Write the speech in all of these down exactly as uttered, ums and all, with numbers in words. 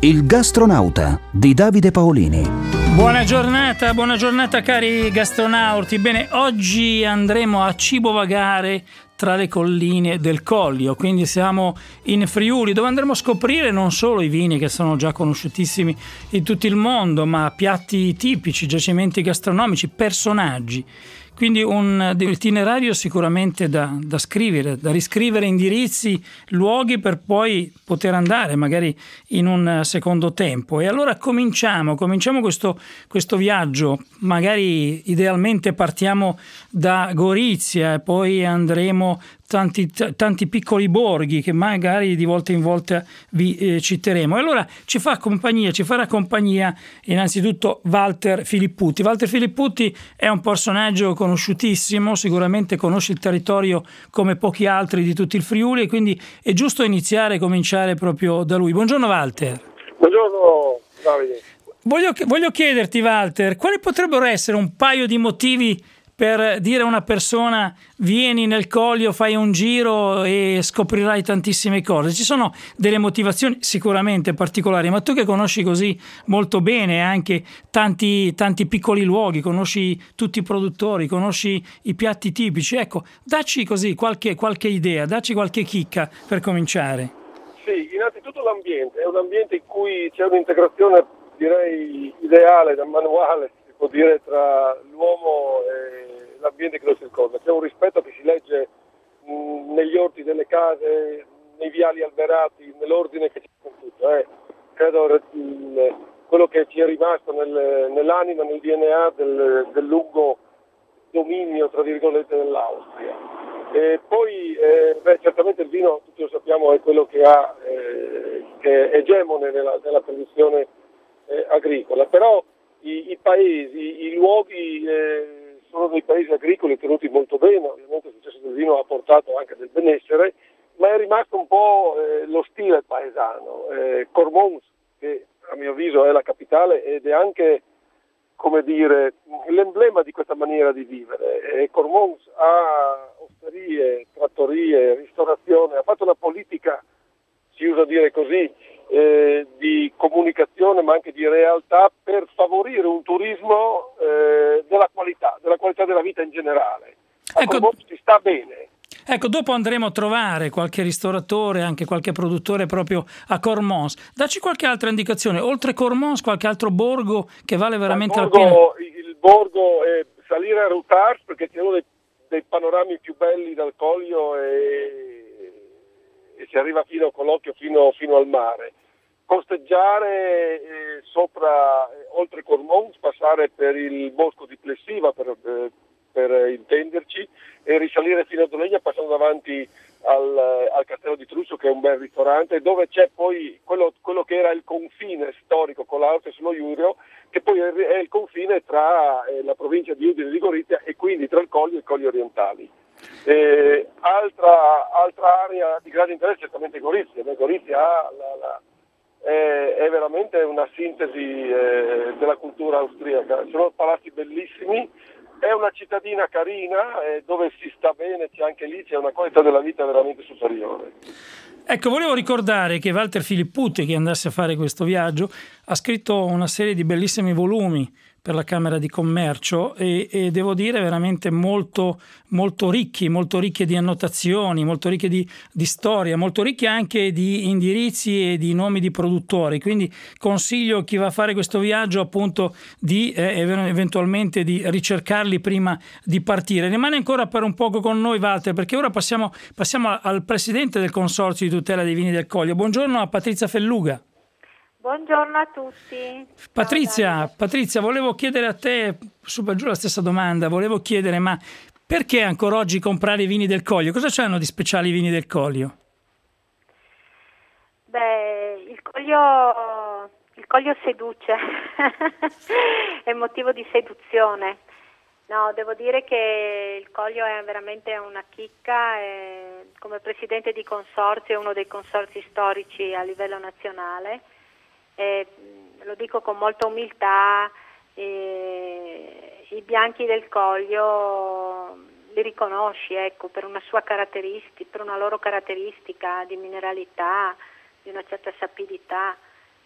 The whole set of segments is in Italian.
Il gastronauta di Davide Paolini. Buona giornata, buona giornata cari gastronauti. Bene, oggi andremo a cibovagare tra le colline del Collio, quindi siamo in Friuli, dove andremo a scoprire non solo i vini che sono già conosciutissimi in tutto il mondo, ma piatti tipici, giacimenti gastronomici, personaggi. Quindi un itinerario sicuramente da, da scrivere, da riscrivere, indirizzi, luoghi per poi poter andare magari in un secondo tempo. E allora cominciamo, cominciamo questo, questo viaggio, magari idealmente partiamo da Gorizia e poi andremo tanti, tanti piccoli borghi che magari di volta in volta vi eh, citeremo. E allora ci fa compagnia, ci farà compagnia innanzitutto Walter Filipputi. Walter Filipputi è un personaggio conosciutissimo, sicuramente conosce il territorio come pochi altri di tutto il Friuli e quindi è giusto iniziare e cominciare proprio da lui. Buongiorno Walter. Buongiorno Davide. Voglio, voglio chiederti Walter, quali potrebbero essere un paio di motivi per dire a una persona vieni nel Collio, fai un giro e scoprirai tantissime cose? Ci sono delle motivazioni sicuramente particolari, ma tu che conosci così molto bene anche tanti, tanti piccoli luoghi, conosci tutti i produttori, conosci i piatti tipici, ecco, dacci così qualche, qualche idea, dacci qualche chicca per cominciare. Sì, innanzitutto l'ambiente, è un ambiente in cui c'è un'integrazione direi ideale, da manuale, si può dire, tra l'uomo e l'ambiente che lo circonda. C'è un rispetto che si legge mh, negli orti delle case, nei viali alberati, nell'ordine che c'è con tutto. Eh. Credo il, quello che ci è rimasto nel, nell'anima, nel D N A del, del lungo dominio, tra virgolette, dell'Austria. E poi, eh, beh, certamente il vino, tutti lo sappiamo, è quello che ha, eh, che è egemone nella, nella produzione eh, agricola, però i, i paesi, i luoghi eh, sono dei paesi agricoli tenuti molto bene, ovviamente il successo del vino ha portato anche del benessere, ma è rimasto un po' eh, lo stile paesano. Eh, Cormons, che a mio avviso è la capitale ed è anche, come dire, l'emblema di questa maniera di vivere. E Cormons ha osterie, trattorie, ristorazione, ha fatto una politica, si usa dire così, eh, di comunicazione ma anche di realtà per favorire un turismo eh, della qualità, della qualità della vita in generale. A Ecco, Cormons si sta bene. Ecco, dopo andremo a trovare qualche ristoratore, anche qualche produttore proprio a Cormons. Dacci qualche altra indicazione, oltre Cormons qualche altro borgo che vale veramente la pena? Borgo, il borgo è salire a Routars perché c'è uno dei, dei panorami più belli dal Collio e, e si arriva fino a Colocchio, fino, fino al mare. Costeggiare eh, sopra, eh, oltre Cormons, passare per il bosco di Plessiva per, eh, per intenderci e risalire fino a Dolegna passando davanti al, al castello di Trusso, che è un bel ristorante, dove c'è poi quello, quello che era il confine storico con l'Austria sullo Iurio, che poi è, è il confine tra eh, la provincia di Udine e di Gorizia e quindi tra il Collio e i Colli orientali. Eh, altra, altra area di grande interesse certamente Gorizia. Gorizia ha la, la, è, è veramente una sintesi eh, della cultura austriaca. Sono palazzi bellissimi. È una cittadina carina eh, dove si sta bene, c'è anche lì c'è una qualità della vita veramente superiore. Ecco, volevo ricordare che Walter Filipputi, che andasse a fare questo viaggio, ha scritto una serie di bellissimi volumi per la Camera di Commercio e, e devo dire veramente molto, molto ricchi, molto ricchi di annotazioni, molto ricchi di, di storia, molto ricchi anche di indirizzi e di nomi di produttori. Quindi consiglio a chi va a fare questo viaggio appunto di eh, eventualmente di ricercarli prima di partire. Rimane ancora per un poco con noi Walter, perché ora passiamo, passiamo al presidente del Consorzio di tutela dei vini del Collio. Buongiorno a Patrizia Felluga. Buongiorno a tutti. Patrizia, Patrizia, volevo chiedere a te, su per giù la stessa domanda, volevo chiedere ma perché ancora oggi comprare i vini del Collio? Cosa c'hanno di speciale i vini del Collio? Beh, il Collio, il Collio seduce, è motivo di seduzione. No, devo dire che il Collio è veramente una chicca, e come presidente di consorzio è uno dei consorzi storici a livello nazionale. Eh, lo dico con molta umiltà, eh, i bianchi del Collio li riconosci, ecco, per una sua caratteristica, per una loro caratteristica di mineralità, di una certa sapidità.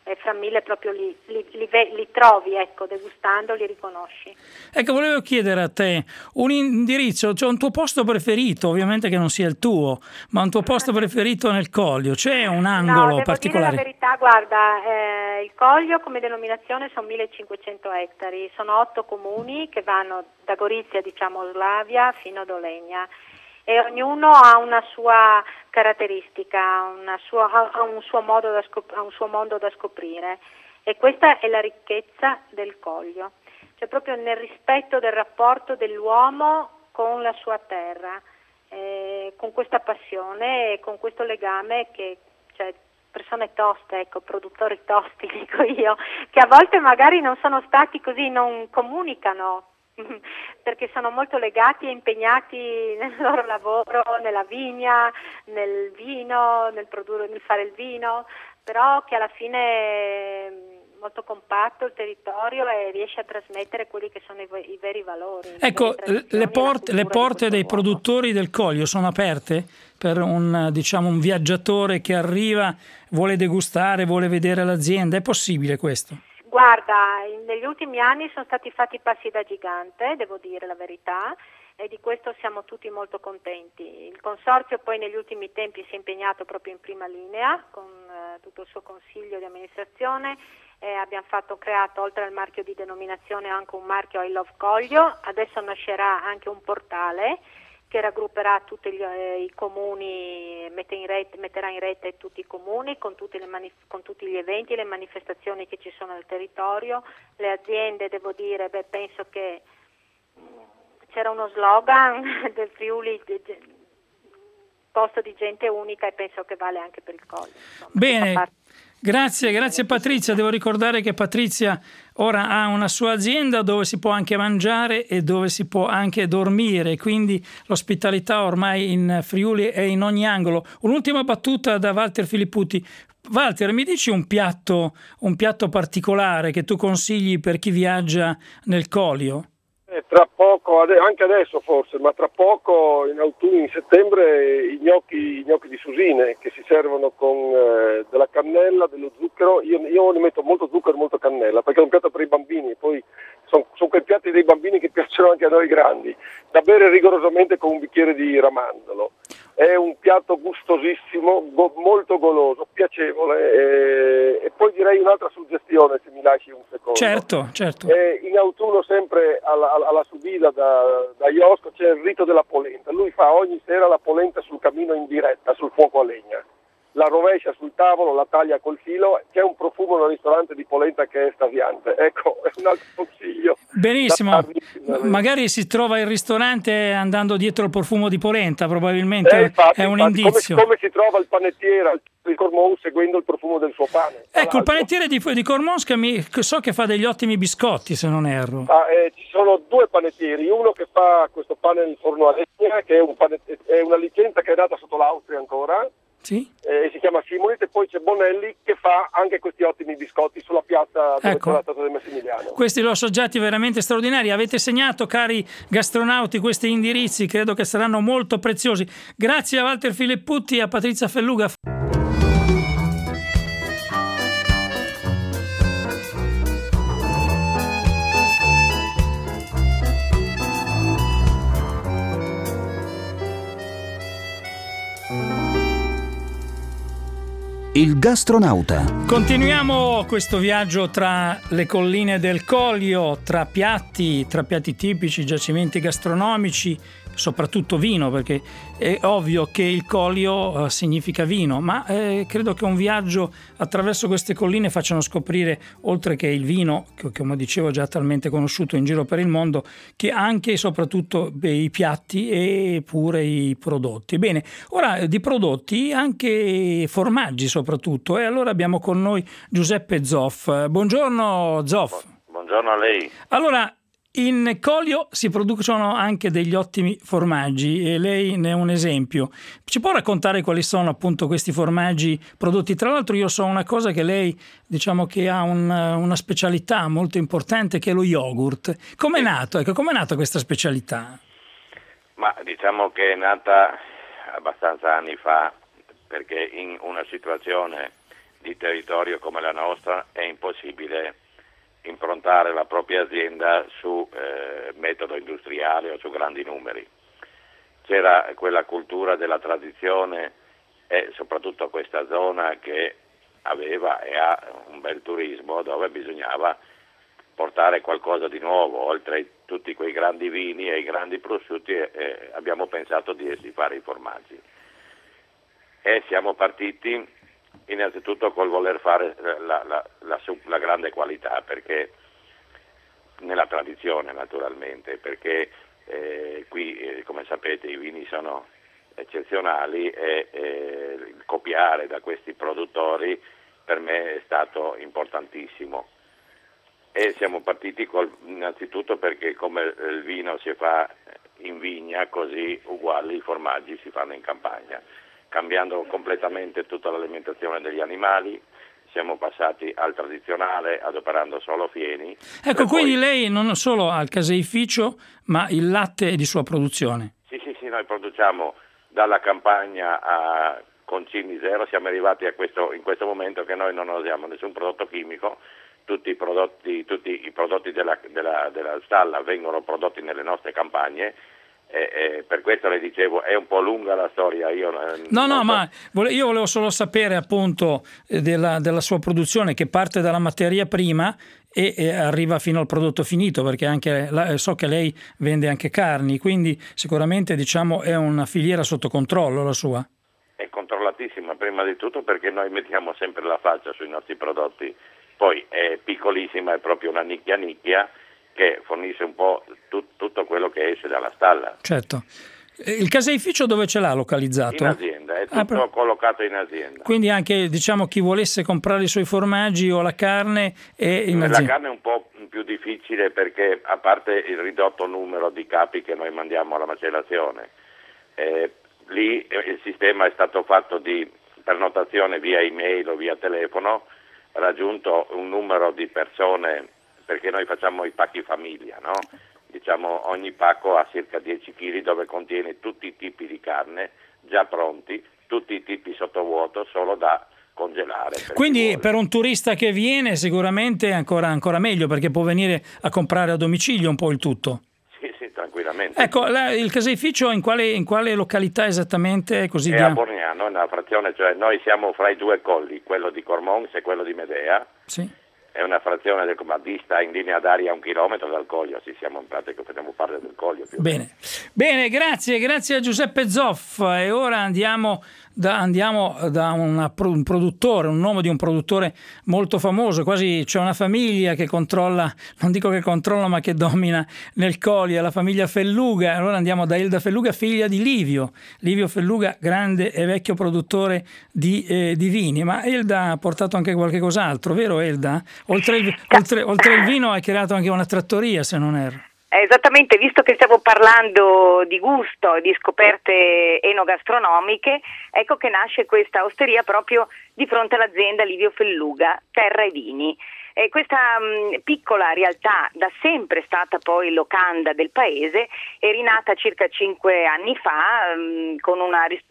e fra mille proprio li, li, li, li trovi, ecco, degustando li riconosci. Ecco, volevo chiedere a te un indirizzo, cioè un tuo posto preferito, ovviamente che non sia il tuo, ma un tuo posto preferito nel Coglio, c'è un angolo no, devo particolare? Dire la verità, guarda, eh, il Coglio come denominazione sono millecinquecento ettari, sono otto comuni che vanno da Gorizia, diciamo Slavia, fino ad Olegna, e ognuno ha una sua caratteristica, una sua, ha, un suo modo da scop- ha un suo mondo da scoprire, e questa è la ricchezza del Coglio, cioè proprio nel rispetto del rapporto dell'uomo con la sua terra, eh, con questa passione e con questo legame che, cioè, persone toste, ecco, produttori tosti dico io, che a volte magari non sono stati così, non comunicano, perché sono molto legati e impegnati nel loro lavoro, nella vigna, nel vino, nel produrre, nel fare il vino, però che alla fine è molto compatto il territorio e riesce a trasmettere quelli che sono i, i veri valori. Ecco, le porte, le porte dei luogo. Produttori del Coglio sono aperte per un, diciamo, un viaggiatore che arriva, vuole degustare, vuole vedere l'azienda, è possibile questo? Guarda, negli ultimi anni sono stati fatti passi da gigante, devo dire la verità, e di questo siamo tutti molto contenti. Il consorzio poi negli ultimi tempi si è impegnato proprio in prima linea con eh, tutto il suo consiglio di amministrazione, e abbiamo fatto, creato oltre al marchio di denominazione anche un marchio I Love Coglio. Adesso nascerà anche un portale che raggrupperà tutti gli, eh, i comuni, mette in rete, metterà in rete tutti i comuni con, tutti le manif- con tutti gli eventi e le manifestazioni che ci sono nel territorio, le aziende, devo dire, beh, penso che mh, c'era uno slogan del Friuli, de, de, posto di gente unica, e penso che vale anche per il Coglio. Insomma, bene, grazie, grazie Patrizia. Devo ricordare che Patrizia ora ha una sua azienda dove si può anche mangiare e dove si può anche dormire, quindi l'ospitalità ormai in Friuli è in ogni angolo. Un'ultima battuta da Walter Filipputi. Walter, mi dici un piatto, un piatto particolare che tu consigli per chi viaggia nel Coglio? Eh, tra poco, anche adesso forse, ma tra poco in autunno, in settembre, i gnocchi, i gnocchi di Susine, che si servono con eh, della cannella, dello zucchero. Io, io ne metto molto zucchero e molto cannella, perché è un piatto per i bambini, e poi sono son quei piatti dei bambini che piacciono anche a noi grandi, da bere rigorosamente con un bicchiere di ramandolo. È un piatto gustosissimo, go, molto goloso, piacevole, e, e poi direi un'altra suggestione, se mi lasci un secondo. Certo, certo. Eh, in autunno sempre alla, alla subida da, da Iosco c'è il rito della polenta. Lui fa ogni sera la polenta sul camino in diretta, sul fuoco a legna. La rovescia sul tavolo, la taglia col filo, c'è un profumo nel ristorante di polenta che è estasiante. Ecco, è un altro consiglio. Benissimo, magari si trova il ristorante andando dietro il profumo di polenta, probabilmente eh, infatti, è un infatti, indizio. Come, come si trova il panettiere di Cormons seguendo il profumo del suo pane. Ecco, il panettiere di, di Cormons che mi, che so che fa degli ottimi biscotti, se non erro. Ah, eh, ci sono due panettieri, uno che fa questo pane nel forno a legna, che è, un panet- è una licenza che è nata sotto l'Austria ancora. Sì. Eh, si chiama Simonet, e poi c'è Bonelli che fa anche questi ottimi biscotti sulla piazza dove ecco. c'è la statua del Massimiliano. Questi li ho assaggiati veramente straordinari. Avete segnato, cari gastronauti, questi indirizzi, credo che saranno molto preziosi. Grazie a Walter Filipputi e a Patrizia Felluga. Il gastronauta. Continuiamo questo viaggio tra le colline del Coglio, tra piatti, tra piatti tipici, giacimenti gastronomici, soprattutto vino, perché è ovvio che il Coglio eh, significa vino, ma eh, credo che un viaggio attraverso queste colline facciano scoprire, oltre che il vino, che come dicevo già talmente conosciuto in giro per il mondo, che anche e soprattutto beh, i piatti e pure i prodotti. Bene, ora di prodotti anche formaggi soprattutto, e allora abbiamo con noi Giuseppe Zoff. Buongiorno Zoff. Buongiorno a lei. Allora, in Coglio si producono anche degli ottimi formaggi e lei ne è un esempio. Ci può raccontare quali sono appunto questi formaggi prodotti? Tra l'altro io so una cosa, che lei diciamo che ha un, una specialità molto importante, che è lo yogurt. Com'è nato? Ecco, com'è nata questa specialità? Ma diciamo che è nata abbastanza anni fa, perché in una situazione di territorio come la nostra è impossibile improntare la propria azienda su eh, metodo industriale o su grandi numeri. C'era quella cultura della tradizione e soprattutto questa zona che aveva e ha un bel turismo dove bisognava portare qualcosa di nuovo, oltre a tutti quei grandi vini e i grandi prosciutti eh, abbiamo pensato di, di fare i formaggi. E siamo partiti innanzitutto col voler fare la, la, la, la grande qualità, perché nella tradizione naturalmente, perché eh, qui eh, come sapete i vini sono eccezionali e eh, copiare da questi produttori per me è stato importantissimo. E siamo partiti col, innanzitutto perché come il vino si fa in vigna, così uguali i formaggi si fanno in campagna, cambiando completamente tutta l'alimentazione degli animali. Siamo passati al tradizionale adoperando solo fieni. Ecco, quindi poi... lei non solo ha il caseificio, ma il latte è di sua produzione. Sì, sì, sì, noi produciamo dalla campagna a concimi zero, siamo arrivati a questo, in questo momento che noi non usiamo nessun prodotto chimico, tutti i prodotti, tutti i prodotti della, della, della stalla vengono prodotti nelle nostre campagne. E, e per questo le dicevo è un po' lunga la storia. Io, eh, no no so. ma vole, io volevo solo sapere appunto eh, della, della sua produzione, che parte dalla materia prima e, e arriva fino al prodotto finito, perché anche la, so che lei vende anche carni, quindi sicuramente diciamo è una filiera sotto controllo la sua. È controllatissima prima di tutto perché noi mettiamo sempre la faccia sui nostri prodotti, poi è piccolissima, è proprio una nicchia nicchia che fornisce un po' tut, tutto quello che esce dalla stalla. Certo. Il caseificio dove ce l'ha localizzato? In azienda, è tutto ah, però... collocato in azienda. Quindi anche diciamo chi volesse comprare i suoi formaggi o la carne è in azienda. La carne è un po' più difficile perché a parte il ridotto numero di capi che noi mandiamo alla macellazione, eh, lì il sistema è stato fatto di prenotazione via email o via telefono, raggiunto un numero di persone, perché noi facciamo i pacchi famiglia, no? Diciamo ogni pacco ha circa dieci chili dove contiene tutti i tipi di carne già pronti, tutti i tipi sottovuoto, solo da congelare. Per Quindi per un turista che viene sicuramente è ancora, ancora meglio, perché può venire a comprare a domicilio un po' il tutto. Sì, sì, tranquillamente. Ecco, la, il caseificio in quale, in quale località esattamente? Così è dia... a Borniano, è una frazione, cioè noi siamo fra i due colli, quello di Cormons e quello di Medea. Sì. È una frazione del comandista in linea d'aria a un chilometro dal Coglio, sì, siamo in pratica, facciamo parte del Coglio. Più Bene, bene, grazie, grazie a Giuseppe Zoff. E ora andiamo da, andiamo da una, un produttore, un nome di un produttore molto famoso, quasi c'è una famiglia che controlla, non dico che controlla, ma che domina nel Coglio, la famiglia Felluga. Allora andiamo da Elda Felluga, figlia di Livio, Livio Felluga, grande e vecchio produttore di, eh, di vini. Ma Elda ha portato anche qualche cos'altro, vero Elda? Oltre il, oltre, oltre il vino ha creato anche una trattoria, se non erro. Esattamente, visto che stiamo parlando di gusto e di scoperte enogastronomiche, ecco che nasce questa osteria proprio di fronte all'azienda Livio Felluga, Terra e Vini. E questa mh, piccola realtà, da sempre stata poi locanda del paese, è rinata circa cinque anni fa mh, con una ristorazione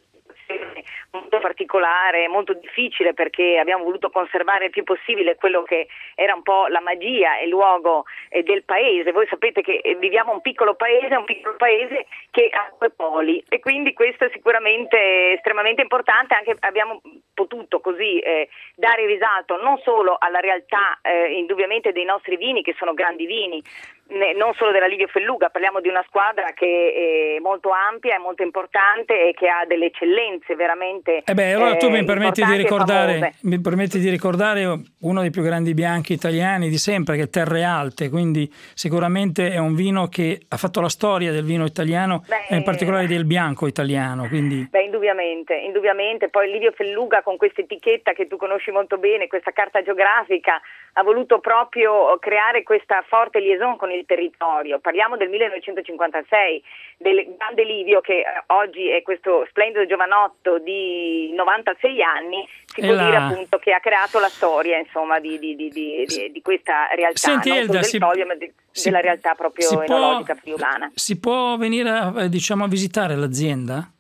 molto particolare, molto difficile, perché abbiamo voluto conservare il più possibile quello che era un po' la magia e il luogo eh, del paese. Voi sapete che eh, viviamo un piccolo paese, un piccolo paese che ha due poli, e quindi questo è sicuramente estremamente importante. Anche abbiamo potuto così eh, dare risalto non solo alla realtà eh, indubbiamente dei nostri vini, che sono grandi vini, non solo della Livio Felluga, parliamo di una squadra che è molto ampia, è molto importante e che ha delle eccellenze veramente. Eh beh, allora tu eh, mi permetti di ricordare, mi permetti di ricordare uno dei più grandi bianchi italiani di sempre, che è Terre Alte, quindi sicuramente è un vino che ha fatto la storia del vino italiano, beh, e in particolare del bianco italiano. Quindi... Beh, indubbiamente, indubbiamente. Poi Livio Felluga, con questa etichetta che tu conosci molto bene, questa carta geografica, ha voluto proprio creare questa forte liaison con il territorio. Parliamo del millenovecentocinquantasei, del grande Livio, che oggi è questo splendido giovanotto di novantasei anni, si può la... dire appunto che ha creato la storia, insomma, di, di, di, di, di, di questa realtà. Senti, non Elda, solo del si... Coglio, ma di, si... della realtà proprio si enologica può... friulana. Si può venire a, diciamo, a visitare l'azienda?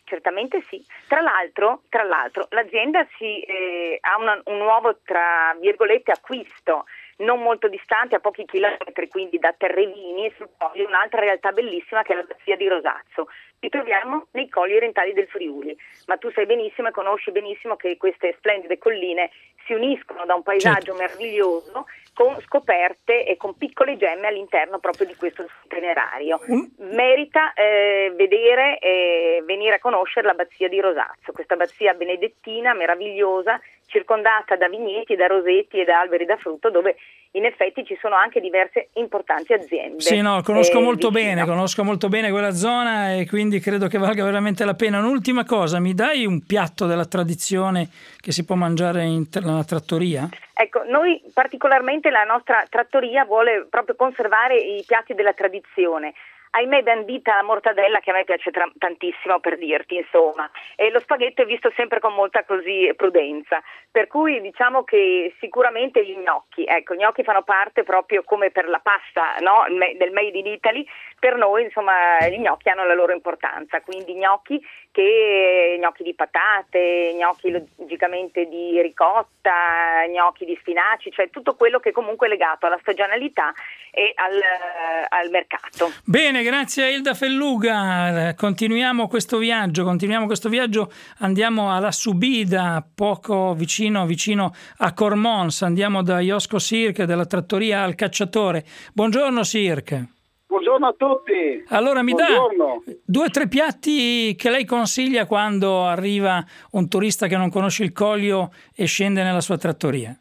Certamente sì. Tra l'altro, tra l'altro l'azienda si, eh, ha una, un nuovo, tra virgolette, acquisto non molto distante, a pochi chilometri, quindi da Terrevini, e sul Collio un'altra realtà bellissima che è la Bazzia di Rosazzo. Ci troviamo nei colli orientali del Friuli, ma tu sai benissimo e conosci benissimo che queste splendide colline si uniscono da un paesaggio certo. meraviglioso, con scoperte e con piccole gemme all'interno proprio di questo itinerario. Mm. Merita eh, vedere e venire a conoscere la Bazzia di Rosazzo, questa bazzia benedettina, meravigliosa, circondata da vigneti, da rosetti e da alberi da frutto, dove in effetti ci sono anche diverse importanti aziende. Sì, no, conosco eh, molto vicino. bene, conosco molto bene quella zona e quindi credo che valga veramente la pena. Un'ultima cosa, mi dai un piatto della tradizione che si può mangiare in nella trattoria? Ecco, noi particolarmente la nostra trattoria vuole proprio conservare i piatti della tradizione. Ahimè, bandita la mortadella, che a me piace tra- tantissimo, per dirti, insomma, e lo spaghetto è visto sempre con molta così prudenza, per cui diciamo che sicuramente gli gnocchi, ecco, gli gnocchi fanno parte proprio come per la pasta, no? Del Made in Italy, per noi insomma gli gnocchi hanno la loro importanza, quindi gnocchi che gnocchi di patate, gnocchi logicamente di ricotta, gnocchi di spinaci, cioè tutto quello che comunque è legato alla stagionalità e al, al mercato. Bene, grazie a Ilda Felluga. Continuiamo questo viaggio, continuiamo questo viaggio, andiamo alla Subida, poco vicino vicino a Cormons, andiamo da Iosco Cirque, della trattoria al Cacciatore. Buongiorno Cirque. Buongiorno a tutti. Allora mi Buongiorno. dà due o tre piatti che lei consiglia quando arriva un turista che non conosce il Collio e scende nella sua trattoria?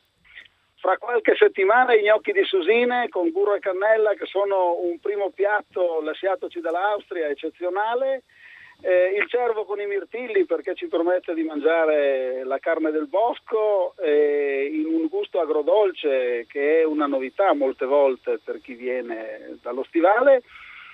Fra qualche settimana i gnocchi di Susine con burro e cannella, che sono un primo piatto lasciatoci dall'Austria, eccezionale. Eh, il cervo con i mirtilli, perché ci permette di mangiare la carne del bosco eh, in un gusto agrodolce, che è una novità molte volte per chi viene dallo stivale.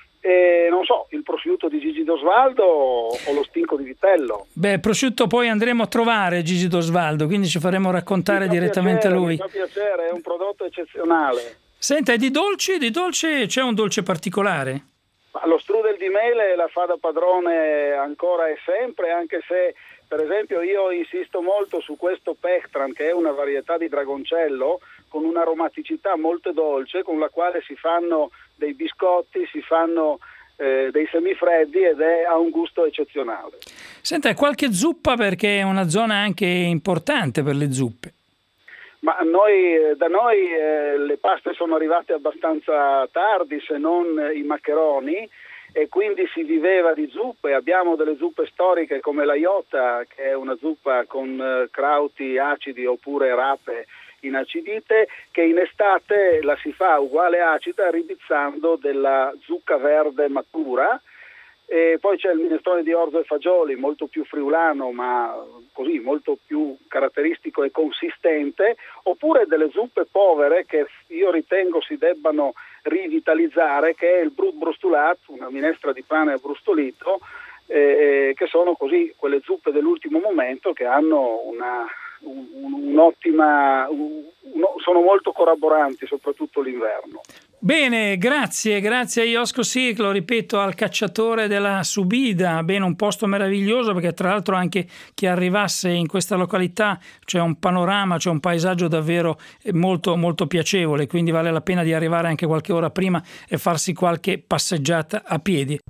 E non so, il prosciutto di Gigi D'Osvaldo o lo stinco di vitello. Beh, prosciutto poi andremo a trovare Gigi D'Osvaldo, quindi ci faremo raccontare mi fa direttamente piacere, a lui. Mi fa piacere, è un prodotto eccezionale. Senta, e di dolci? Di dolce c'è un dolce particolare? Ma lo strudel di mele la fa da padrone ancora e sempre, anche se per esempio io insisto molto su questo Pechtran, che è una varietà di dragoncello con un'aromaticità molto dolce, con la quale si fanno dei biscotti, si fanno eh, dei semifreddi ed è, ha un gusto eccezionale. Senta, qualche zuppa, perché è una zona anche importante per le zuppe. Ma noi, da noi eh, le paste sono arrivate abbastanza tardi, se non i maccheroni, e quindi si viveva di zuppe. Abbiamo delle zuppe storiche come la Iota, che è una zuppa con eh, crauti acidi oppure rape inacidite, che in estate la si fa uguale acida ribizzando della zucca verde matura. E poi c'è il minestrone di orzo e fagioli, molto più friulano, ma così molto più caratteristico e consistente, oppure delle zuppe povere che io ritengo si debbano rivitalizzare, che è il brut brustulat, una minestra di pane brustolito, eh, che sono così quelle zuppe dell'ultimo momento che hanno una un, un'ottima un, un, sono molto collaboranti, soprattutto l'inverno. Bene, grazie, grazie a Iosco Cirque, lo ripeto, al Cacciatore della Subida. Bene, un posto meraviglioso, perché tra l'altro anche chi arrivasse in questa località c'è un panorama, c'è un paesaggio davvero molto molto piacevole, quindi vale la pena di arrivare anche qualche ora prima e farsi qualche passeggiata a piedi.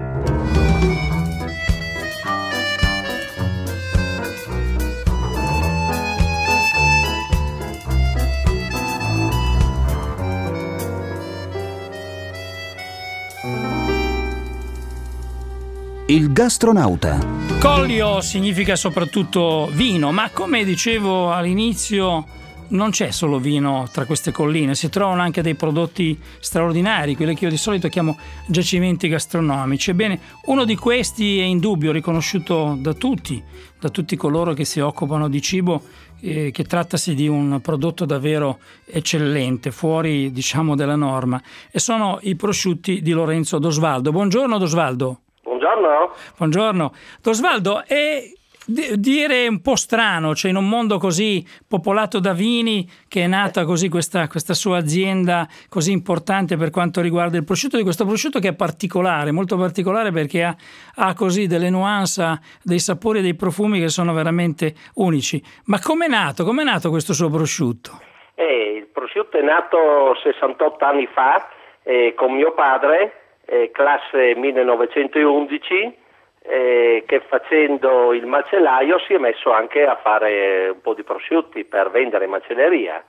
Il gastronauta. Collio significa soprattutto vino, ma come dicevo all'inizio non c'è solo vino tra queste colline, si trovano anche dei prodotti straordinari, quelli che io di solito chiamo giacimenti gastronomici. Ebbene, uno di questi è indubbio, riconosciuto da tutti, da tutti coloro che si occupano di cibo, eh, che trattasi di un prodotto davvero eccellente, fuori diciamo della norma, e sono i prosciutti di Lorenzo D'Osvaldo. Buongiorno D'Osvaldo. Buongiorno. Buongiorno. D'Osvaldo, è d- dire un po' strano, cioè in un mondo così popolato da vini, che è nata così questa, questa sua azienda così importante per quanto riguarda il prosciutto, di questo prosciutto che è particolare, molto particolare, perché ha, ha così delle nuance, dei sapori e dei profumi che sono veramente unici. Ma com'è nato? Com'è nato questo suo prosciutto? Eh, il prosciutto è nato sessantotto anni fa eh, con mio padre, eh, classe millenovecentoundici, eh, che facendo il macellaio si è messo anche a fare un po' di prosciutti per vendere in macelleria.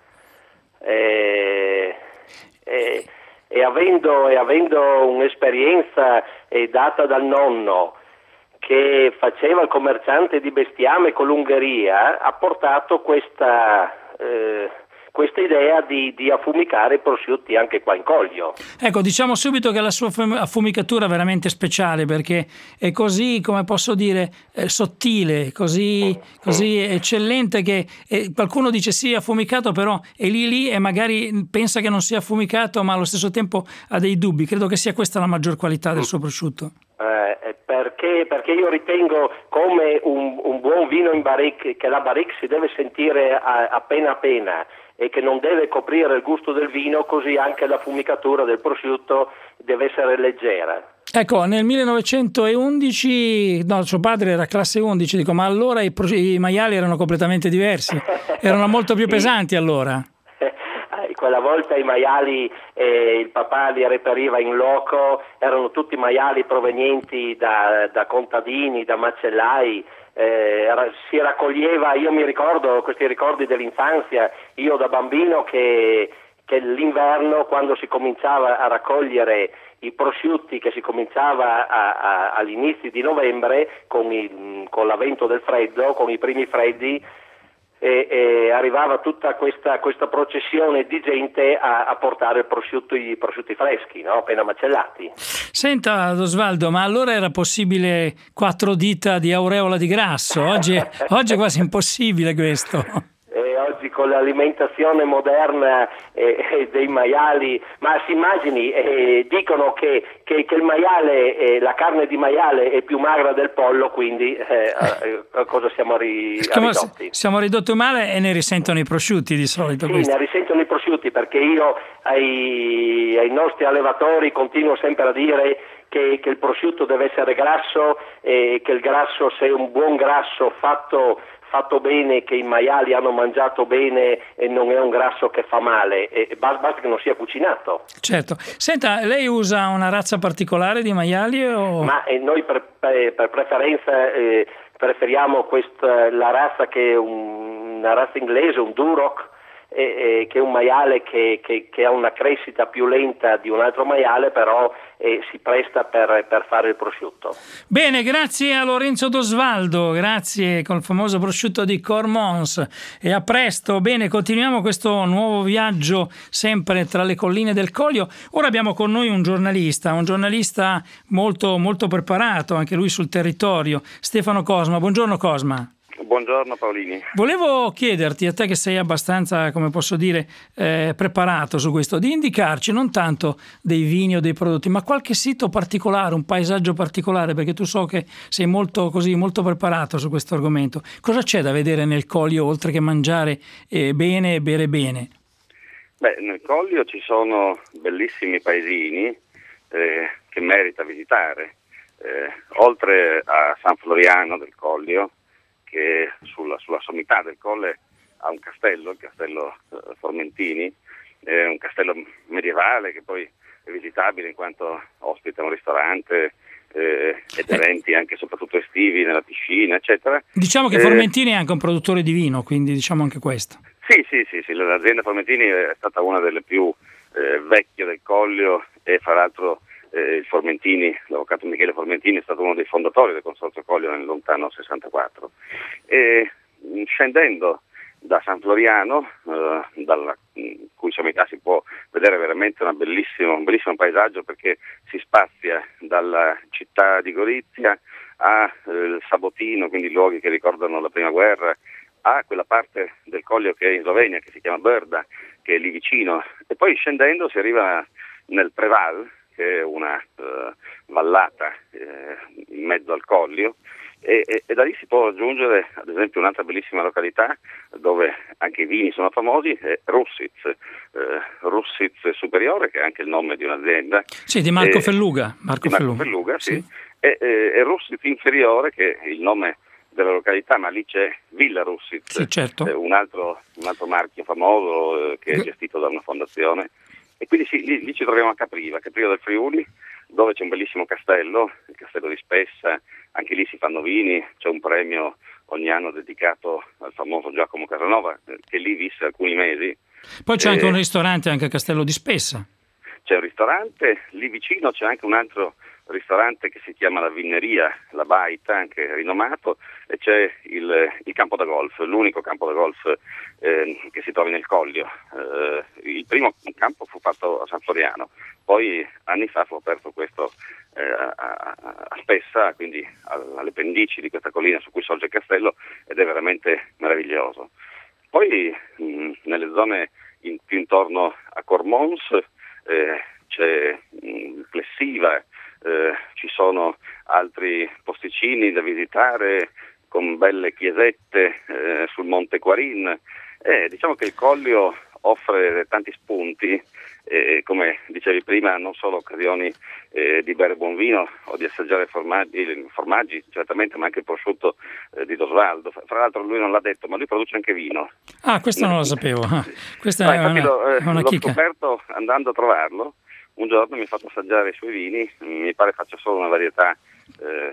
Eh, eh, e, avendo, e avendo un'esperienza eh, data dal nonno, che faceva il commerciante di bestiame con l'Ungheria, ha portato questa... Eh, questa idea di, di affumicare i prosciutti anche qua in Coglio. Ecco, diciamo subito che la sua affumicatura è veramente speciale, perché è così, come posso dire, eh, sottile, così, così eccellente, che eh, qualcuno dice sì, è affumicato, però è lì lì e magari pensa che non sia affumicato, ma allo stesso tempo ha dei dubbi. Credo che sia questa la maggior qualità del suo prosciutto. Eh, perché, perché io ritengo, come un, un buon vino in barrique, che la barrique si deve sentire a, appena appena e che non deve coprire il gusto del vino, così anche la fumicatura del prosciutto deve essere leggera. Ecco, nel millenovecentoundici, no, suo padre era classe undici, dico, ma allora i, i maiali erano completamente diversi, erano molto più pesanti allora. Quella volta i maiali, eh, il papà li reperiva in loco, erano tutti maiali provenienti da, da contadini, da macellai, eh, si raccoglieva, io mi ricordo questi ricordi dell'infanzia, io da bambino che, che l'inverno, quando si cominciava a raccogliere i prosciutti, che si cominciava a, a, all'inizio di novembre con, il, con l'avvento del freddo, con i primi freddi, E, e arrivava tutta questa, questa processione di gente a, a portare il prosciutto, i prosciutti freschi, no? Appena macellati. Senta Osvaldo, ma allora era possibile quattro dita di aureola di grasso? Oggi, oggi è quasi impossibile questo. E oggi con l'alimentazione moderna eh, dei maiali, ma si immagini, eh, dicono che, che, che il maiale, eh, la carne di maiale è più magra del pollo, quindi eh, eh. a cosa siamo ri- ridotti? Siamo ridotti male e ne risentono i prosciutti di solito. Sì, questo. ne risentono i prosciutti, perché io ai, ai nostri allevatori continuo sempre a dire che, che il prosciutto deve essere grasso e che il grasso, se è un buon grasso fatto fatto bene, che i maiali hanno mangiato bene e non è un grasso che fa male, e basta che non sia cucinato. Certo. Senta, lei usa una razza particolare di maiali o... Ma eh, noi per, per, per preferenza eh, preferiamo questa, la razza che è un, una razza inglese, un Duroc, eh, eh, che è un maiale che, che, che ha una crescita più lenta di un altro maiale, però eh, si presta per, per fare il prosciutto. Bene, grazie a Lorenzo D'Osvaldo, grazie col famoso prosciutto di Cormons, e a presto. Bene, continuiamo questo nuovo viaggio sempre tra le colline del Coglio. Ora abbiamo con noi un giornalista, un giornalista molto, molto preparato, anche lui sul territorio, Stefano Cosma. Buongiorno Cosma. Buongiorno Paolini. Volevo chiederti, a te che sei abbastanza, come posso dire, eh, preparato su questo, di indicarci non tanto dei vini o dei prodotti, ma qualche sito particolare, un paesaggio particolare, perché tu so che sei molto così, molto preparato su questo argomento. Cosa c'è da vedere nel Coglio, oltre che mangiare eh, bene e bere bene? Beh, nel Coglio ci sono bellissimi paesini eh, che merita visitare. Eh, oltre a San Floriano del Coglio, che sulla, sulla sommità del colle ha un castello, il castello eh, Formentini, è un castello medievale che poi è visitabile in quanto ospita un ristorante eh, ed eventi anche soprattutto estivi nella piscina, eccetera. Diciamo che eh, Formentini è anche un produttore di vino, quindi diciamo anche questo. Sì, sì, sì, sì, l'azienda Formentini è stata una delle più eh, vecchie del Coglio e fra l'altro Eh, il Formentini, l'avvocato Michele Formentini è stato uno dei fondatori del Consorzio Coglio nel lontano sessantaquattro. E scendendo da San Floriano, eh, dalla cui sommità si può vedere veramente una bellissima, un bellissimo paesaggio, perché si spazia dalla città di Gorizia a eh, Sabotino, quindi luoghi che ricordano la prima guerra, a quella parte del Coglio che è in Slovenia, che si chiama Brda, che è lì vicino, e poi scendendo si arriva nel Preval, che è una uh, vallata eh, in mezzo al Coglio, E, e, e da lì si può raggiungere ad esempio un'altra bellissima località dove anche i vini sono famosi, è Russitz, eh, Russitz Superiore, che è anche il nome di un'azienda. Sì, di Marco eh, Felluga. Marco, di Marco Felluga, Felluga, sì. sì. E, e, e Russitz Inferiore, che è il nome della località, ma lì c'è Villa Russitz, sì, certo. eh, un, altro, un altro marchio famoso eh, che è gestito da una fondazione. E quindi sì, lì, lì ci troviamo a Capriva, Capriva del Friuli, dove c'è un bellissimo castello, il castello di Spessa, anche lì si fanno vini, c'è un premio ogni anno dedicato al famoso Giacomo Casanova, che lì visse alcuni mesi. Poi c'è eh, anche un ristorante anche a Castello di Spessa. C'è un ristorante, lì vicino c'è anche un altro ristorante che si chiama La Vinneria, La Baita, anche rinomato, e c'è il, il campo da golf, l'unico campo da golf eh, che si trova nel Collio. Eh, il primo campo fu fatto a San Floriano, poi anni fa fu aperto questo eh, a, a, a Spessa, quindi alle pendici di questa collina su cui sorge il castello, ed è veramente meraviglioso. Poi mh, nelle zone in, più intorno a Cormons eh, c'è mh, Plessiva, eh, ci sono altri posticini da visitare con belle chiesette eh, sul Monte Quarin. Eh, diciamo che il Collio offre tanti spunti, eh, come dicevi prima, non solo occasioni eh, di bere buon vino o di assaggiare formaggi, formaggi certamente, ma anche il prosciutto eh, di Dosvaldo. Fra l'altro lui non l'ha detto, ma lui produce anche vino. Ah, questo non lo sapevo. Ah, questa no, è una, lo, eh, è una l'ho chicca. scoperto andando a trovarlo. Un giorno mi ha fatto assaggiare i suoi vini, mi pare faccia solo una varietà eh,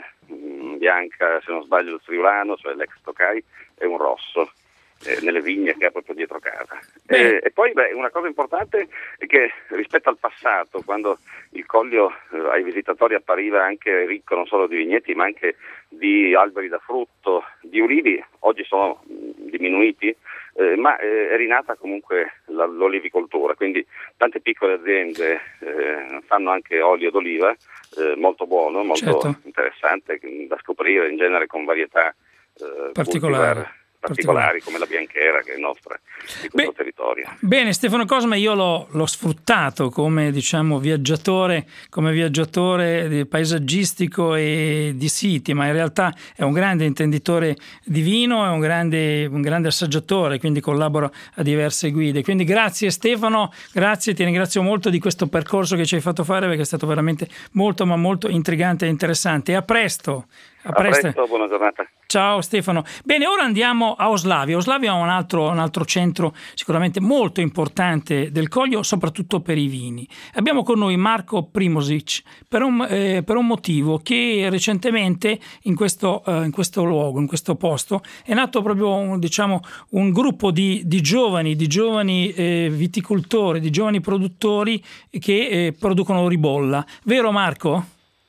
bianca, se non sbaglio il friulano, cioè l'ex Tokai, e un rosso. Eh, nelle vigne che ha proprio dietro casa. E, e poi beh, una cosa importante è che rispetto al passato, quando il Collio eh, ai visitatori appariva anche ricco non solo di vigneti ma anche di alberi da frutto, di ulivi, oggi sono mh, diminuiti, eh, ma eh, è rinata comunque la, l'olivicoltura, quindi tante piccole aziende eh, fanno anche olio d'oliva eh, molto buono, molto certo. interessante da scoprire, in genere con varietà eh, particolari. particolari come la bianchera, che è nostra di questo Beh, territorio. Bene, Stefano Cosma, io l'ho, l'ho sfruttato come diciamo viaggiatore, come viaggiatore paesaggistico e di siti, ma in realtà è un grande intenditore di vino, è un grande, un grande assaggiatore, quindi collabora a diverse guide. Quindi grazie Stefano, grazie, ti ringrazio molto di questo percorso che ci hai fatto fare, perché è stato veramente molto ma molto intrigante e interessante. E a presto. A presto, a presto, buona giornata. Ciao Stefano. Bene, ora andiamo a Oslavia. Oslavia è un altro, un altro centro sicuramente molto importante del Collio, soprattutto per i vini. Abbiamo con noi Marko Primosic per un, eh, per un motivo, che recentemente in questo, eh, in questo luogo, in questo posto, è nato proprio un, diciamo, un gruppo di, di giovani, di giovani eh, viticoltori, di giovani produttori che eh, producono ribolla. Vero Marco?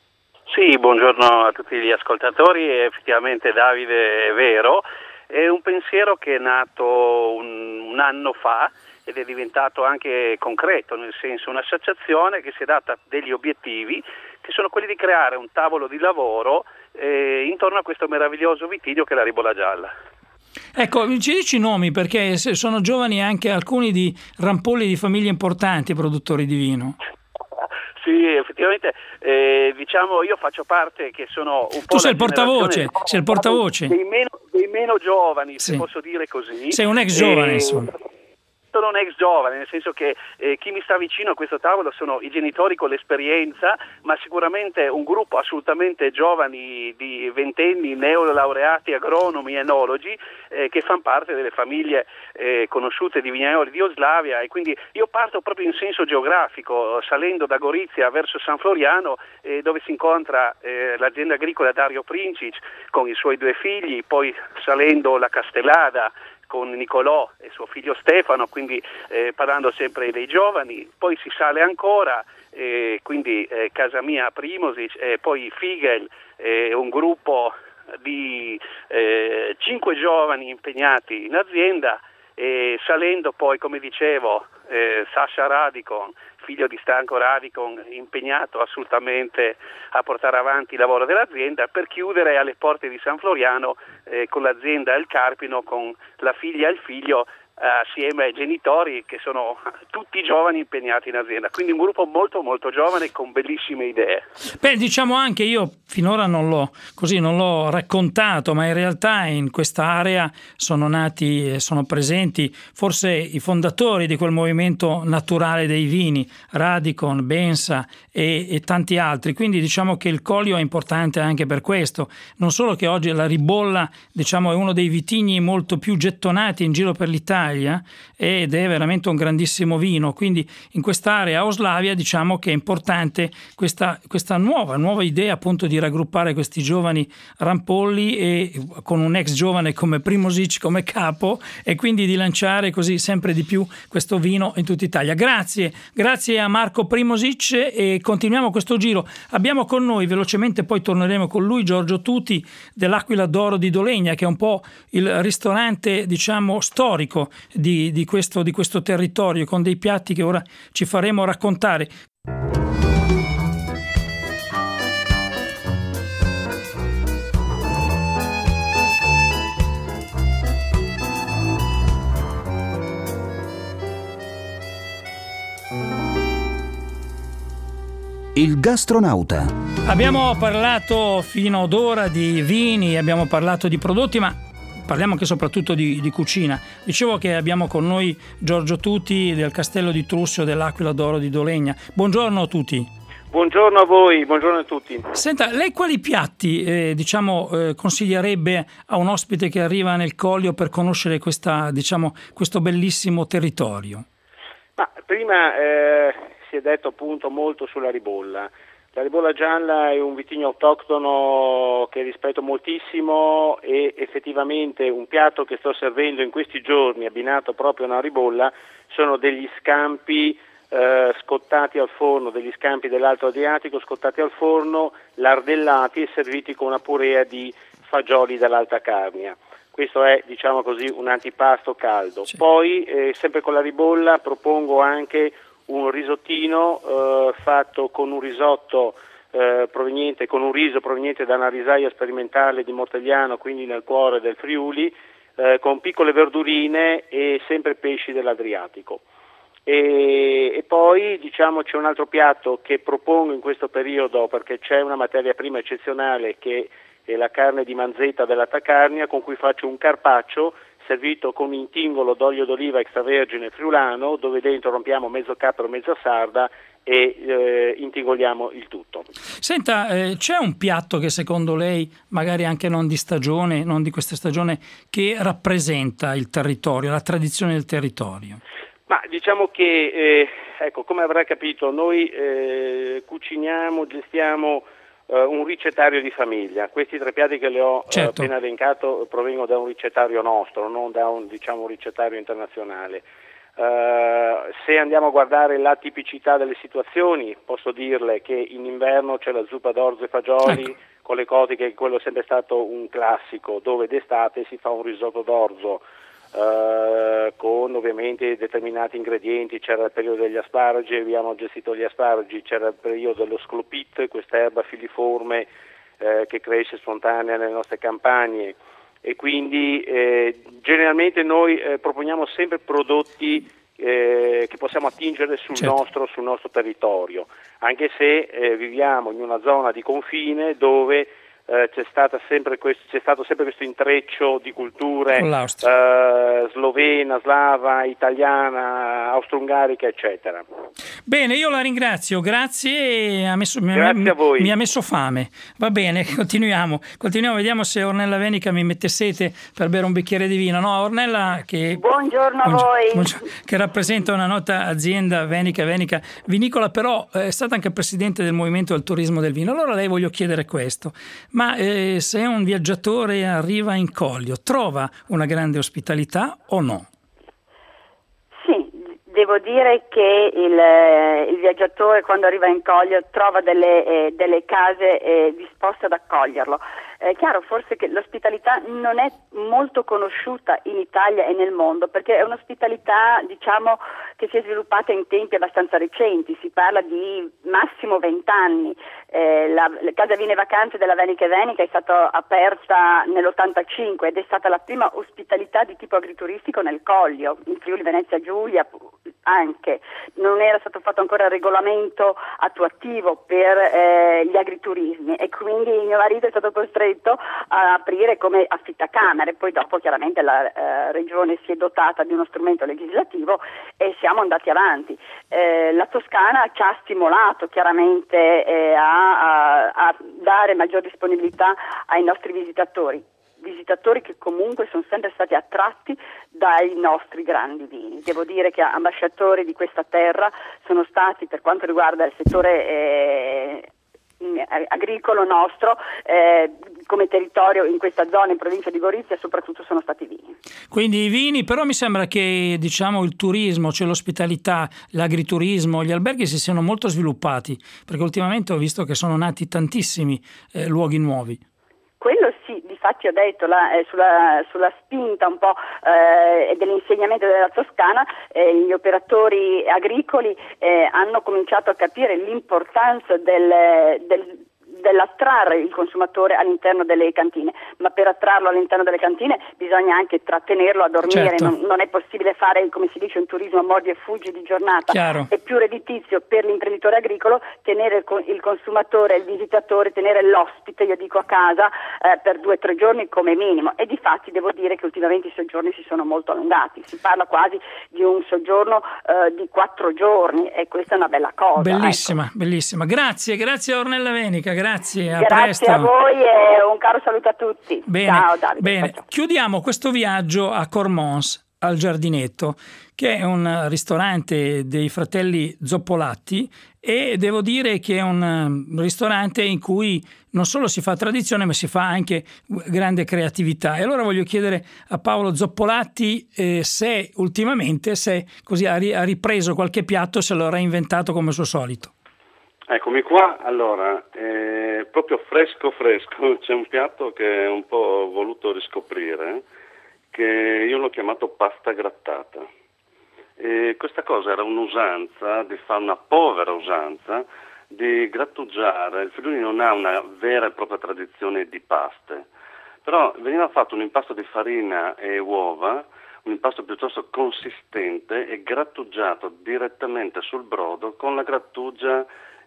Sì, buongiorno a tutti gli ascoltatori. Effettivamente Davide è vero, è un pensiero che è nato un, un anno fa ed è diventato anche concreto, nel senso un'associazione che si è data degli obiettivi che sono quelli di creare un tavolo di lavoro eh, intorno a questo meraviglioso vitigno che è la ribolla gialla. Ecco, ci dici i nomi, perché sono giovani anche alcuni di rampolli di famiglie importanti produttori di vino. Sì, effettivamente, eh, diciamo, io faccio parte che sono un po'. Tu sei il portavoce, sei il portavoce. Dei meno, dei meno giovani, sì. Se posso dire così. Sei un ex giovane, eh, insomma. Sono un ex giovane, nel senso che eh, chi mi sta vicino a questo tavolo sono i genitori con l'esperienza, ma sicuramente un gruppo assolutamente giovani di ventenni, neolaureati, agronomi, enologi, eh, che fanno parte delle famiglie eh, conosciute di vignaioli di Oslavia, e quindi io parto proprio in senso geografico, salendo da Gorizia verso San Floriano, eh, dove si incontra eh, l'azienda agricola Dario Princic con i suoi due figli, poi salendo la Castellada con Nicolò e suo figlio Stefano, quindi eh, parlando sempre dei giovani, poi si sale ancora, eh, quindi eh, casa mia Primosic, e poi Figel, eh, un gruppo di eh, cinque giovani impegnati in azienda, e salendo poi, come dicevo, eh, Sasha Radicon, figlio di Stanco Radicon, impegnato assolutamente a portare avanti il lavoro dell'azienda, per chiudere alle porte di San Floriano eh, con l'azienda El Carpino, con la figlia e il figlio assieme ai genitori che sono tutti giovani impegnati in azienda, quindi un gruppo molto molto giovane con bellissime idee. Beh, diciamo anche, io finora non l'ho così non l'ho raccontato, ma in realtà in questa area sono nati e sono presenti forse i fondatori di quel movimento naturale dei vini, Radicon, Bensa e, e tanti altri, quindi diciamo che il Collio è importante anche per questo, non solo che oggi la Ribolla, diciamo, è uno dei vitigni molto più gettonati in giro per l'Italia ed è veramente un grandissimo vino, quindi in quest'area Oslavia diciamo che è importante questa, questa nuova, nuova idea appunto di raggruppare questi giovani rampolli e con un ex giovane come Primožič come capo, e quindi di lanciare così sempre di più questo vino in tutta Italia. Grazie, grazie a Marco Primožič e continuiamo questo giro. Abbiamo con noi, velocemente poi torneremo con lui, Giorgio Tuti dell'Aquila d'Oro di Dolegna, che è un po' il ristorante diciamo storico Di, di, questo, di questo territorio, con dei piatti che ora ci faremo raccontare. Il gastronauta. Abbiamo parlato fino ad ora di vini, abbiamo parlato di prodotti, ma parliamo anche soprattutto di, di cucina. Dicevo che abbiamo con noi Giorgio Tuti del Castello di Trussio dell'Aquila d'Oro di Dolegna. Buongiorno a tutti. Buongiorno a voi, buongiorno a tutti. Senta, lei quali piatti eh, diciamo eh, consiglierebbe a un ospite che arriva nel Collio per conoscere questa, diciamo, questo bellissimo territorio? Ma prima eh, si è detto appunto molto sulla Ribolla. La Ribolla gialla è un vitigno autoctono che rispetto moltissimo e effettivamente un piatto che sto servendo in questi giorni abbinato proprio a una Ribolla sono degli scampi eh, scottati al forno, degli scampi dell'Alto Adriatico scottati al forno, lardellati e serviti con una purea di fagioli dall'Alta Carnia. Questo è, diciamo così, un antipasto caldo. Sì. Poi, eh, sempre con la Ribolla, propongo anche un risottino eh, fatto con un risotto eh, proveniente, con un riso proveniente da una risaia sperimentale di Mortegliano, quindi nel cuore del Friuli, eh, con piccole verdurine e sempre pesci dell'Adriatico. E, e poi diciamo c'è un altro piatto che propongo in questo periodo perché c'è una materia prima eccezionale che è la carne di manzetta dell'Alta Carnia, con cui faccio un carpaccio servito con un intingolo d'olio d'oliva extravergine friulano, dove dentro rompiamo mezzo cappero, mezza sarda e eh, intingoliamo il tutto. Senta, eh, c'è un piatto che secondo lei, magari anche non di stagione, non di questa stagione, che rappresenta il territorio, la tradizione del territorio? Ma diciamo che, eh, ecco, come avrà capito, noi eh, cuciniamo, gestiamo Uh, un ricettario di famiglia. Questi tre piatti che le ho certo. uh, appena elencato provengono da un ricettario nostro, non da un, diciamo, un ricettario internazionale. Uh, se andiamo a guardare la tipicità delle situazioni, posso dirle che in inverno c'è la zuppa d'orzo e fagioli ecco. con le cotiche, quello è sempre stato un classico, dove d'estate si fa un risotto d'orzo Uh, con ovviamente determinati ingredienti. C'era il periodo degli asparagi, abbiamo gestito gli asparagi, c'era il periodo dello sclopit, questa erba filiforme eh, che cresce spontanea nelle nostre campagne, e quindi eh, generalmente noi eh, proponiamo sempre prodotti eh, che possiamo attingere sul, certo. nostro, sul nostro territorio, anche se eh, viviamo in una zona di confine dove Uh, c'è, stata sempre questo, c'è stato sempre questo intreccio di culture uh, slovena, slava, italiana, austro-ungarica, eccetera. Bene, io la ringrazio, grazie, ha messo, grazie mi, a voi. Mi ha messo fame. Va bene, continuiamo, continuiamo, vediamo se Ornella Venica mi mette sete per bere un bicchiere di vino. No, Ornella che, buongiorno a voi. Buongiorno, che rappresenta una nota azienda Venica, Venica Vinicola, però è stata anche presidente del Movimento del Turismo del Vino. Allora lei voglio chiedere questo. Ma eh, se un viaggiatore arriva in Collio, trova una grande ospitalità o no? Sì, devo dire che il, il viaggiatore quando arriva in Collio trova delle, eh, delle case eh, disposte ad accoglierlo. È chiaro forse che l'ospitalità non è molto conosciuta in Italia e nel mondo, perché è un'ospitalità, diciamo, che si è sviluppata in tempi abbastanza recenti, si parla di massimo vent'anni. Eh, la, la Casa Vine Vacanze della Venica e Venica è stata aperta nell'ottantacinque ed è stata la prima ospitalità di tipo agrituristico nel Coglio, in Friuli Venezia Giulia anche. Non era stato fatto ancora il regolamento attuativo per eh, gli agriturismi e quindi mio marito è stato costretto a aprire come affittacamere. Poi dopo chiaramente la eh, regione si è dotata di uno strumento legislativo e siamo andati avanti. Eh, la Toscana ci ha stimolato chiaramente eh, a, a, a dare maggior disponibilità ai nostri visitatori. visitatori che comunque sono sempre stati attratti dai nostri grandi vini. Devo dire che ambasciatori di questa terra sono stati, per quanto riguarda il settore eh, agricolo nostro, eh, come territorio in questa zona, in provincia di Gorizia, soprattutto sono stati i vini. Quindi i vini, però mi sembra che diciamo il turismo, cioè l'ospitalità, l'agriturismo, gli alberghi si siano molto sviluppati, perché ultimamente ho visto che sono nati tantissimi eh, luoghi nuovi. Quello sì, difatti ho detto la, eh, sulla, sulla spinta un po' eh, dell'insegnamento della Toscana, eh, gli operatori agricoli eh, hanno cominciato a capire l'importanza del, del dell'attrarre il consumatore all'interno delle cantine, ma per attrarlo all'interno delle cantine bisogna anche trattenerlo a dormire. Certo. non, non è possibile fare, come si dice, un turismo a mordi e fuggi di giornata. Chiaro. È più redditizio per l'imprenditore agricolo tenere il consumatore, il visitatore, tenere l'ospite, io dico a casa, eh, per due o tre giorni come minimo, e difatti devo dire che ultimamente i soggiorni si sono molto allungati, si parla quasi di un soggiorno eh, di quattro giorni e questa è una bella cosa. Bellissima, ecco. Bellissima. Grazie, grazie a Ornella Venica, grazie, a Grazie presto. a voi e un caro saluto a tutti. Bene, Ciao Davide. bene. Ciao. Chiudiamo questo viaggio a Cormons, al Giardinetto, che è un ristorante dei fratelli Zoppolatti, e devo dire che è un ristorante in cui non solo si fa tradizione ma si fa anche grande creatività. E allora voglio chiedere a Paolo Zoppolatti eh, se ultimamente se così ha ripreso qualche piatto, se lo ha reinventato come al suo solito. Eccomi qua. Allora, eh, proprio fresco fresco c'è un piatto che ho un po' voluto riscoprire, che io l'ho chiamato pasta grattata. E questa cosa era un'usanza, di fare una povera usanza, di grattugiare. Il Friuli non ha una vera e propria tradizione di paste, però veniva fatto un impasto di farina e uova, un impasto piuttosto consistente e grattugiato direttamente sul brodo con la grattugia,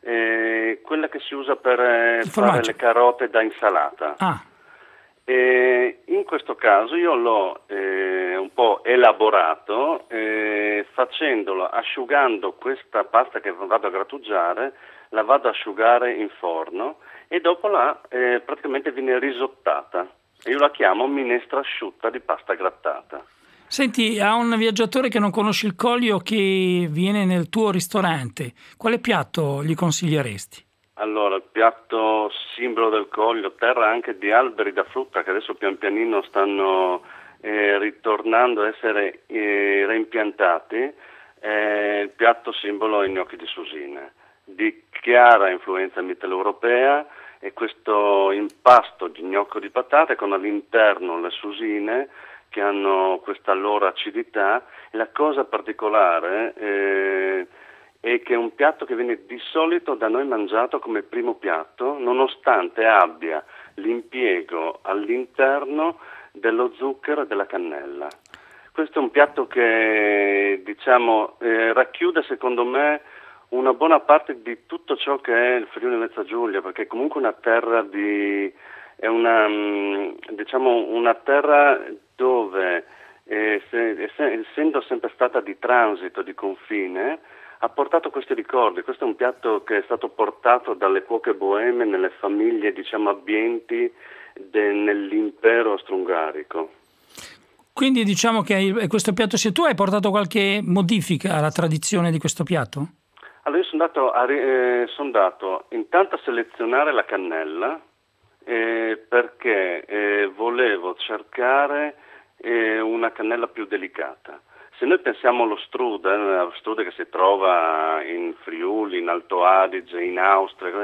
eh, quella che si usa per eh, fare le carote da insalata. Ah. E in questo caso io l'ho eh, un po' elaborato eh, facendolo, asciugando questa pasta che vado a grattugiare, la vado a asciugare in forno e dopo la eh, praticamente viene risottata. Io la chiamo minestra asciutta di pasta grattata. Senti, a un viaggiatore che non conosce il Coglio che viene nel tuo ristorante, quale piatto gli consiglieresti? Allora, il piatto simbolo del Coglio, terra anche di alberi da frutta che adesso pian pianino stanno eh, ritornando a essere eh, reimpiantati, eh, il piatto simbolo è i gnocchi di susine, di chiara influenza mitteleuropea, e questo impasto di gnocco di patate con all'interno le susine che hanno questa loro acidità. E la cosa particolare eh, è che è un piatto che viene di solito da noi mangiato come primo piatto, nonostante abbia l'impiego all'interno dello zucchero e della cannella. Questo è un piatto che, diciamo, eh, racchiude secondo me una buona parte di tutto ciò che è il Friuli Venezia Giulia, perché è comunque una terra di è una diciamo una terra dove eh, se, essendo sempre stata di transito, di confine, ha portato questi ricordi. Questo è un piatto che è stato portato dalle cuoche boeme nelle famiglie, diciamo, abbienti de, nell'impero austro-ungarico. Quindi diciamo che questo piatto, se tu hai portato qualche modifica alla tradizione di questo piatto? Allora io sono andato, a, eh, sono andato intanto a selezionare la cannella eh, perché eh, volevo cercare eh, una cannella più delicata. Se noi pensiamo allo strudel, lo strudel che si trova in Friuli, in Alto Adige, in Austria,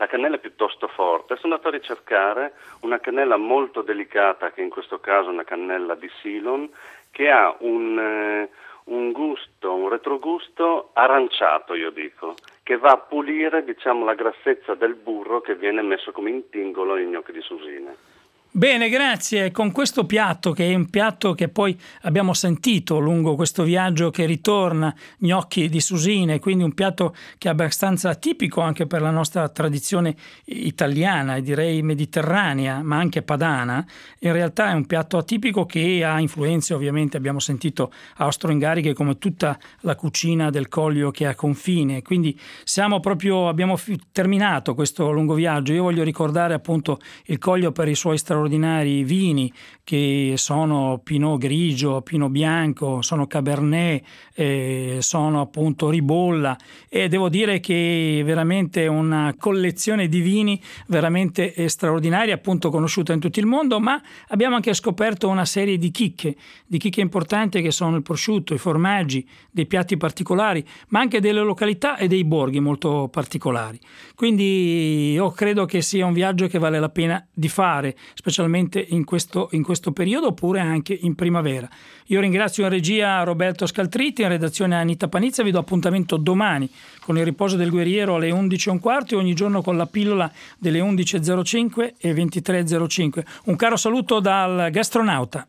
la cannella è piuttosto forte. Sono andato a ricercare una cannella molto delicata, che in questo caso è una cannella di Ceylon, che ha un, eh, un gusto, un retrogusto aranciato, io dico, che va a pulire, diciamo, la grassezza del burro che viene messo come intingolo in gnocchi di susine. Bene, grazie. Con questo piatto, che è un piatto che poi abbiamo sentito lungo questo viaggio che ritorna, gnocchi di susine, quindi un piatto che è abbastanza tipico anche per la nostra tradizione italiana e direi mediterranea, ma anche padana. In realtà è un piatto atipico che ha influenze, ovviamente abbiamo sentito, austro-ungariche, come tutta la cucina del Collio che è a confine. Quindi siamo proprio, abbiamo fi- terminato questo lungo viaggio. Io voglio ricordare appunto il Collio per i suoi straordinari vini, che sono Pinot grigio, Pinot bianco, sono Cabernet, eh, sono appunto Ribolla, e devo dire che è veramente una collezione di vini veramente straordinaria, appunto conosciuta in tutto il mondo, ma abbiamo anche scoperto una serie di chicche, di chicche importanti, che sono il prosciutto, i formaggi, dei piatti particolari, ma anche delle località e dei borghi molto particolari. Quindi io credo che sia un viaggio che vale la pena di fare, specialmente in questo, in questo periodo, oppure anche in primavera. Io ringrazio in regia Roberto Scaltriti, in redazione Anita Panizza. Vi do appuntamento domani con il riposo del guerriero alle undici e un quarto e ogni giorno con la pillola delle undici e zero cinque e ventitré e zero cinque. Un caro saluto dal gastronauta.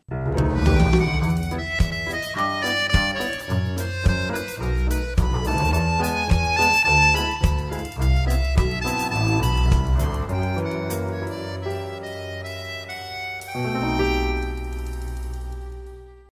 Thank you.